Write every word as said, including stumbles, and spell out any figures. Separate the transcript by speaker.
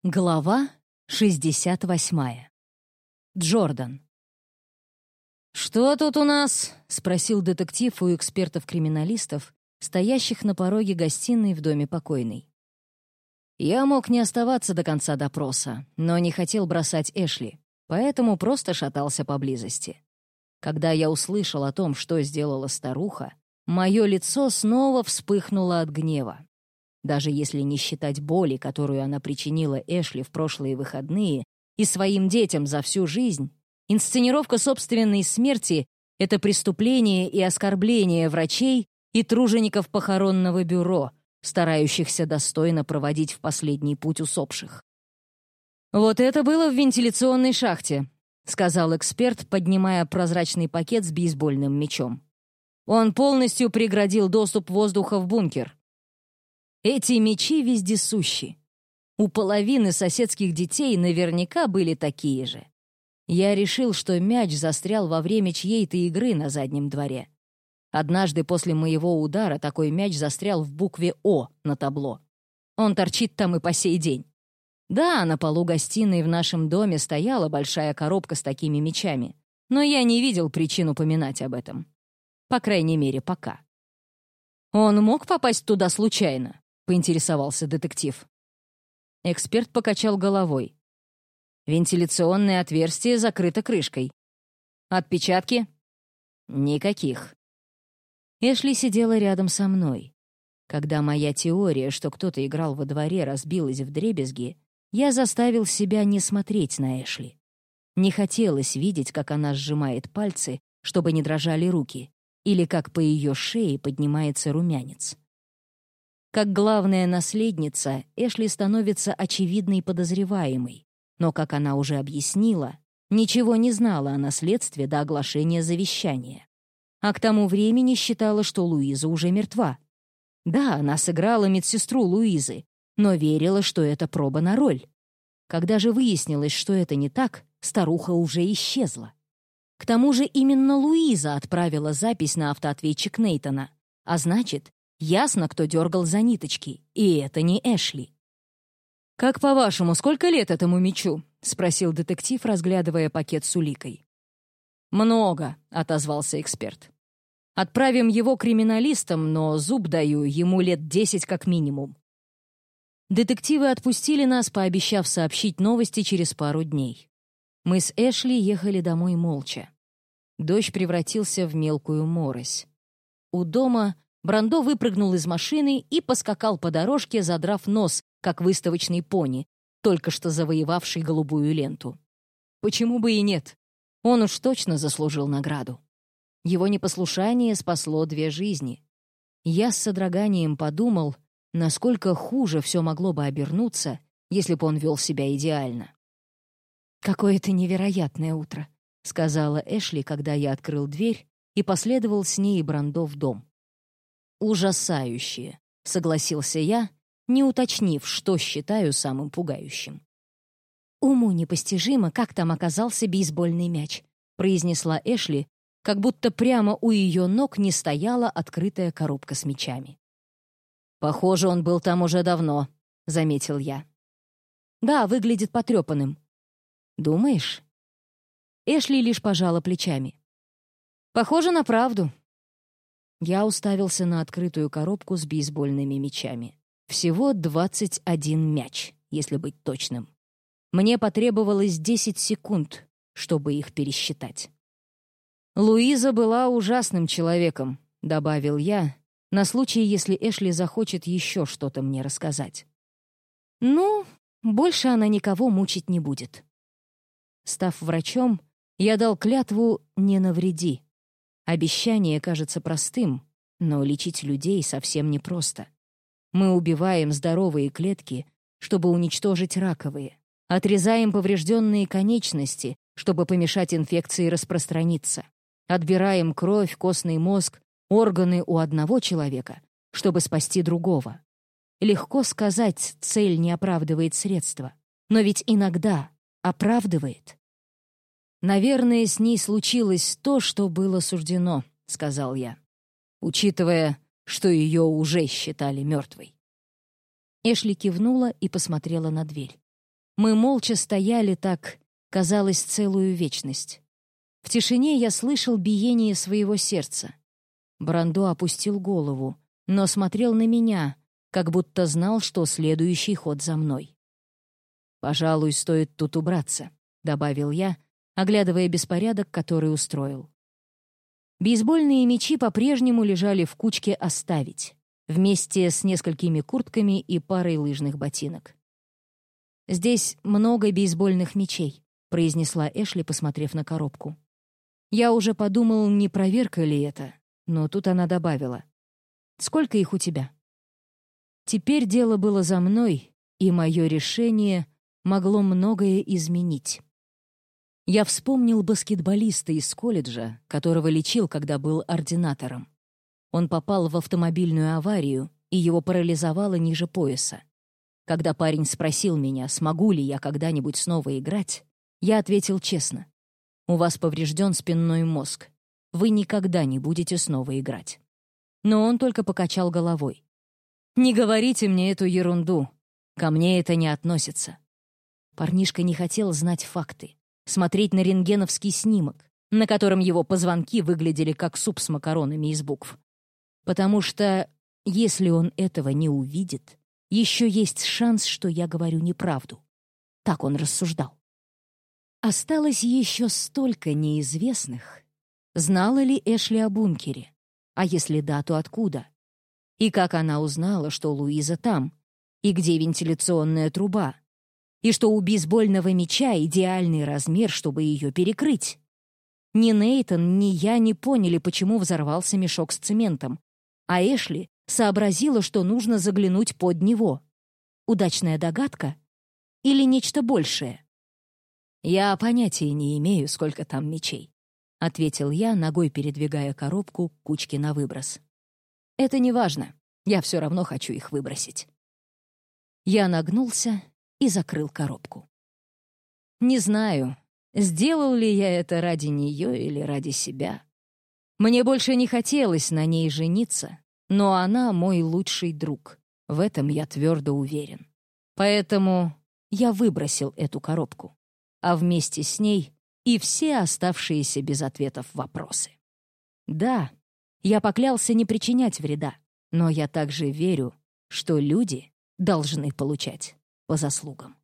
Speaker 1: Глава шестьдесят восьмая. Джордан. «Что тут у нас?» — спросил детектив у экспертов-криминалистов, стоящих на пороге гостиной в доме покойной. Я мог не оставаться до конца допроса, но не хотел бросать Эшли, поэтому просто шатался поблизости. Когда я услышал о том, что сделала старуха, мое лицо снова вспыхнуло от гнева. Даже если не считать боли, которую она причинила Эшли в прошлые выходные и своим детям за всю жизнь, инсценировка собственной смерти — это преступление и оскорбление врачей и тружеников похоронного бюро, старающихся достойно проводить в последний путь усопших. «Вот это было в вентиляционной шахте», — сказал эксперт, поднимая прозрачный пакет с бейсбольным мячом. «Он полностью преградил доступ воздуха в бункер. Эти мечи вездесущи. У половины соседских детей наверняка были такие же. Я решил, что мяч застрял во время чьей-то игры на заднем дворе. Однажды после моего удара такой мяч застрял в букве «О» на табло. Он торчит там и по сей день. Да, на полу гостиной в нашем доме стояла большая коробка с такими мячами, но я не видел причин упоминать об этом. По крайней мере, пока. «Он мог попасть туда случайно?» — поинтересовался детектив. Эксперт покачал головой. Вентиляционное отверстие закрыто крышкой. Отпечатки? Никаких. Эшли сидела рядом со мной. Когда моя теория, что кто-то играл во дворе, разбилась вдребезги, я заставил себя не смотреть на Эшли. Не хотелось видеть, как она сжимает пальцы, чтобы не дрожали руки, или как по ее шее поднимается румянец. Как главная наследница, Эшли становится очевидной подозреваемой, но, как она уже объяснила, ничего не знала о наследстве до оглашения завещания. А к тому времени считала, что Луиза уже мертва. Да, она сыграла медсестру Луизы, но верила, что это проба на роль. Когда же выяснилось, что это не так, старуха уже исчезла. К тому же именно Луиза отправила запись на автоответчик Нейтана, а значит, ясно, кто дергал за ниточки, и это не Эшли. «Как по-вашему, сколько лет этому мячу?» — спросил детектив, разглядывая пакет с уликой. «Много», — отозвался эксперт. «Отправим его криминалистам, но зуб даю, ему лет десять как минимум». Детективы отпустили нас, пообещав сообщить новости через пару дней. Мы с Эшли ехали домой молча. Дождь превратился в мелкую морось. У дома Брандо выпрыгнул из машины и поскакал по дорожке, задрав нос, как выставочный пони, только что завоевавший голубую ленту. Почему бы и нет? Он уж точно заслужил награду. Его непослушание спасло две жизни. Я с содроганием подумал, насколько хуже все могло бы обернуться, если бы он вел себя идеально. «Какое-то невероятное утро», — сказала Эшли, когда я открыл дверь и последовал с ней и Брандо в дом. «Ужасающее», — согласился я, не уточнив, что считаю самым пугающим. «Уму непостижимо, как там оказался бейсбольный мяч», — произнесла Эшли, как будто прямо у ее ног не стояла открытая коробка с мячами. «Похоже, он был там уже давно», — заметил я. «Да, выглядит потрепанным». «Думаешь?» Эшли лишь пожала плечами. «Похоже на правду». Я уставился на открытую коробку с бейсбольными мячами. Всего двадцать один мяч, если быть точным. Мне потребовалось десять секунд, чтобы их пересчитать. «Луиза была ужасным человеком», — добавил я, на случай, если Эшли захочет еще что-то мне рассказать. «Ну, больше она никого мучить не будет». Став врачом, я дал клятву «не навреди». Обещание кажется простым, но лечить людей совсем непросто. Мы убиваем здоровые клетки, чтобы уничтожить раковые, отрезаем поврежденные конечности, чтобы помешать инфекции распространиться, отбираем кровь, костный мозг, органы у одного человека, чтобы спасти другого. Легко сказать, цель не оправдывает средства, но ведь иногда оправдывает. «Наверное, с ней случилось то, что было суждено», — сказал я, учитывая, что ее уже считали мертвой. Эшли кивнула и посмотрела на дверь. Мы молча стояли так, казалось, целую вечность. В тишине я слышал биение своего сердца. Брандо опустил голову, но смотрел на меня, как будто знал, что следующий ход за мной. «Пожалуй, стоит тут убраться», — добавил я, оглядывая беспорядок, который устроил. Бейсбольные мячи по-прежнему лежали в кучке «оставить», вместе с несколькими куртками и парой лыжных ботинок. «Здесь много бейсбольных мячей», — произнесла Эшли, посмотрев на коробку. Я уже подумал, не проверка ли это, но тут она добавила: «Сколько их у тебя?» Теперь дело было за мной, и мое решение могло многое изменить. Я вспомнил баскетболиста из колледжа, которого лечил, когда был ординатором. Он попал в автомобильную аварию, и его парализовало ниже пояса. Когда парень спросил меня, смогу ли я когда-нибудь снова играть, я ответил честно: «У вас поврежден спинной мозг. Вы никогда не будете снова играть». Но он только покачал головой. «Не говорите мне эту ерунду. Ко мне это не относится». Парнишка не хотел знать факты, смотреть на рентгеновский снимок, на котором его позвонки выглядели как суп с макаронами из букв. Потому что, если он этого не увидит, еще есть шанс, что я говорю неправду. Так он рассуждал. Осталось еще столько неизвестных. Знала ли Эшли о бункере? А если да, то откуда? И как она узнала, что Луиза там? И где вентиляционная труба? И что у бейсбольного мяча идеальный размер, чтобы ее перекрыть? Ни Нейтан, ни я не поняли, почему взорвался мешок с цементом. А Эшли сообразила, что нужно заглянуть под него. Удачная догадка? Или нечто большее? «Я понятия не имею, сколько там мячей», — ответил я, ногой передвигая коробку к кучке на выброс. «Это не важно. Я все равно хочу их выбросить». Я нагнулся и закрыл коробку. Не знаю, сделал ли я это ради нее или ради себя. Мне больше не хотелось на ней жениться, но она мой лучший друг. В этом я твердо уверен. Поэтому я выбросил эту коробку, а вместе с ней и все оставшиеся без ответов вопросы. Да, я поклялся не причинять вреда, но я также верю, что люди должны получать по заслугам.